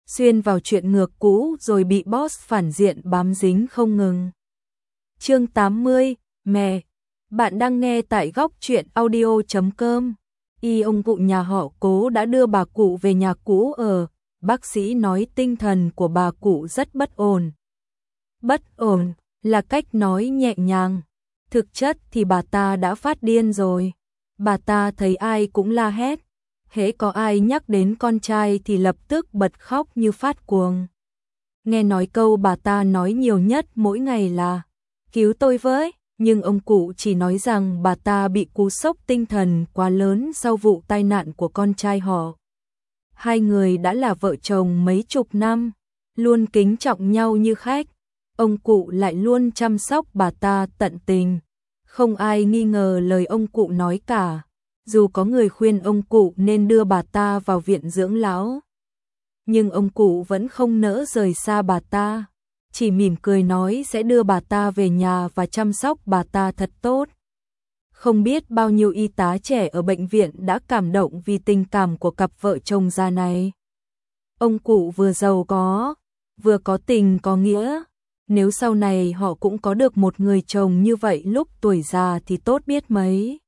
xuyên vào chuyện ngược cũ rồi bị boss phản diện bám dính không ngừng. Chương 80, mẹ. Bạn đang nghe tại góc truyện audio.com. Ông cụ nhà họ Cố đã đưa bà cụ về nhà cũ ở. Bác sĩ nói tinh thần của bà cụ rất bất ổn. Bất ổn là cách nói nhẹ nhàng. Thực chất thì bà ta đã phát điên rồi. Bà ta thấy ai cũng la hét. Hễ có ai nhắc đến con trai thì lập tức bật khóc như phát cuồng. Nghe nói câu bà ta nói nhiều nhất mỗi ngày là cứu tôi với, nhưng ông cụ chỉ nói rằng bà ta bị cú sốc tinh thần quá lớn sau vụ tai nạn của con trai họ. Hai người đã là vợ chồng mấy chục năm, luôn kính trọng nhau như khách. Ông cụ lại luôn chăm sóc bà ta tận tình. Không ai nghi ngờ lời ông cụ nói cả. Dù có người khuyên ông cụ nên đưa bà ta vào viện dưỡng lão, nhưng ông cụ vẫn không nỡ rời xa bà ta, chỉ mỉm cười nói sẽ đưa bà ta về nhà và chăm sóc bà ta thật tốt. Không biết bao nhiêu y tá trẻ ở bệnh viện đã cảm động vì tình cảm của cặp vợ chồng già này. Ông cụ vừa giàu có, vừa có tình có nghĩa. Nếu sau này họ cũng có được một người chồng như vậy lúc tuổi già thì tốt biết mấy.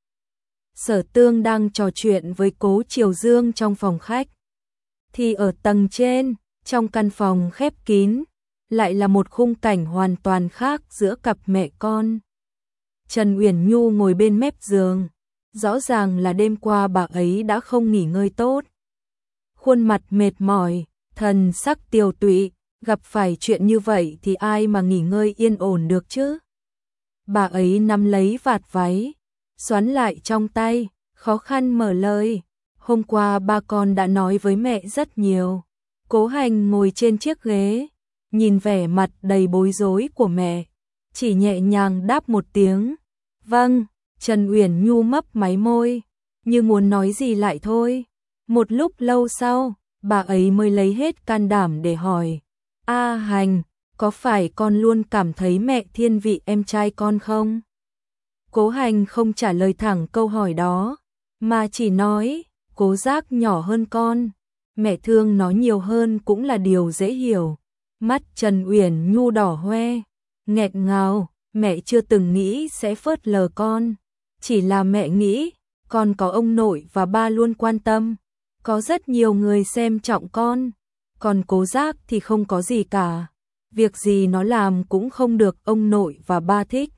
Sở Tương đang trò chuyện với Cố Triều Dương trong phòng khách. Thì ở tầng trên, trong căn phòng khép kín, lại là một khung cảnh hoàn toàn khác giữa cặp mẹ con. Trần Uyển Nhu ngồi bên mép giường. Rõ ràng là đêm qua bà ấy đã không nghỉ ngơi tốt. Khuôn mặt mệt mỏi, thần sắc tiều tụy, gặp phải chuyện như vậy thì ai mà nghỉ ngơi yên ổn được chứ. Bà ấy nắm lấy vạt váy, xoắn lại trong tay, khó khăn mở lời. Hôm qua ba con đã nói với mẹ rất nhiều. Cố Hành ngồi trên chiếc ghế, nhìn vẻ mặt đầy bối rối của mẹ, chỉ nhẹ nhàng đáp một tiếng. Vâng. Trần Uyển Nhu mấp máy môi, như muốn nói gì lại thôi. Một lúc lâu sau, bà ấy mới lấy hết can đảm để hỏi. A Hành, có phải con luôn cảm thấy mẹ thiên vị em trai con không? Cố Hành không trả lời thẳng câu hỏi đó, mà chỉ nói, Cố Giác nhỏ hơn con, mẹ thương nó nhiều hơn cũng là điều dễ hiểu. Mắt Trần Uyển Nhu đỏ hoe, nghẹn ngào, mẹ chưa từng nghĩ sẽ phớt lờ con, chỉ là mẹ nghĩ, con có ông nội và ba luôn quan tâm, có rất nhiều người xem trọng con, còn Cố Giác thì không có gì cả, việc gì nó làm cũng không được ông nội và ba thích.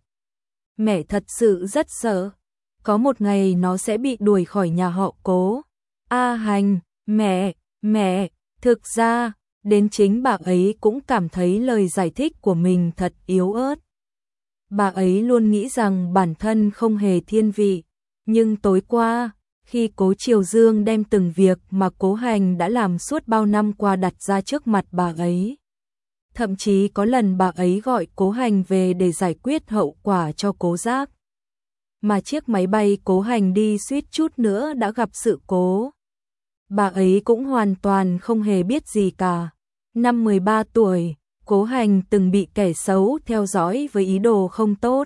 Mẹ thật sự rất sợ, có một ngày nó sẽ bị đuổi khỏi nhà họ Cố. A Hành, mẹ, thực ra, đến chính bà ấy cũng cảm thấy lời giải thích của mình thật yếu ớt. Bà ấy luôn nghĩ rằng bản thân không hề thiên vị, nhưng tối qua, khi Cố Triều Dương đem từng việc mà Cố Hành đã làm suốt bao năm qua đặt ra trước mặt bà ấy. Thậm chí có lần bà ấy gọi Cố Hành về để giải quyết hậu quả cho Cố Giác. Mà chiếc máy bay Cố Hành đi suýt chút nữa đã gặp sự cố. Bà ấy cũng hoàn toàn không hề biết gì cả. Năm 13 tuổi, Cố Hành từng bị kẻ xấu theo dõi với ý đồ không tốt.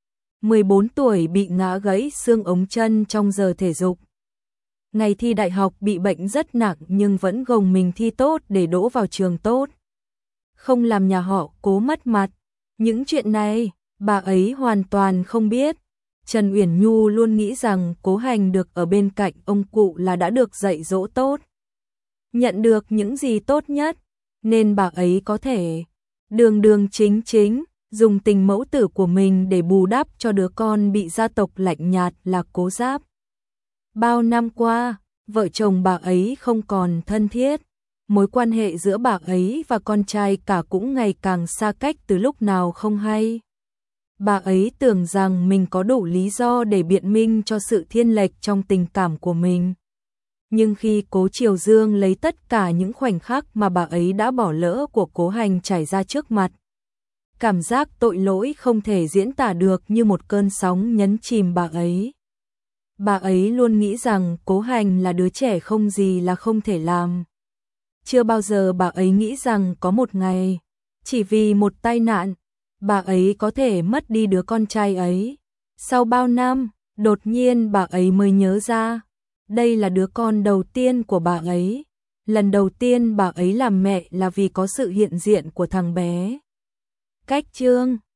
14 tuổi bị ngã gãy xương ống chân trong giờ thể dục. Ngày thi đại học bị bệnh rất nặng nhưng vẫn gồng mình thi tốt để đỗ vào trường tốt. Không làm nhà họ Cố mất mặt. Những chuyện này, bà ấy hoàn toàn không biết. Trần Uyển Nhu luôn nghĩ rằng Cố Hành được ở bên cạnh ông cụ là đã được dạy dỗ tốt. Nhận được những gì tốt nhất, nên bà ấy có thể đường chính, dùng tình mẫu tử của mình để bù đắp cho đứa con bị gia tộc lạnh nhạt là Cố Giáp. Bao năm qua, vợ chồng bà ấy không còn thân thiết. Mối quan hệ giữa bà ấy và con trai cả cũng ngày càng xa cách từ lúc nào không hay. Bà ấy tưởng rằng mình có đủ lý do để biện minh cho sự thiên lệch trong tình cảm của mình. Nhưng khi Cố Triều Dương lấy tất cả những khoảnh khắc mà bà ấy đã bỏ lỡ của Cố Hành trải ra trước mặt, cảm giác tội lỗi không thể diễn tả được như một cơn sóng nhấn chìm bà ấy. Bà ấy luôn nghĩ rằng Cố Hành là đứa trẻ không gì là không thể làm. Chưa bao giờ bà ấy nghĩ rằng có một ngày, chỉ vì một tai nạn, bà ấy có thể mất đi đứa con trai ấy. Sau bao năm, đột nhiên bà ấy mới nhớ ra, đây là đứa con đầu tiên của bà ấy. Lần đầu tiên bà ấy làm mẹ là vì có sự hiện diện của thằng bé. Cách chương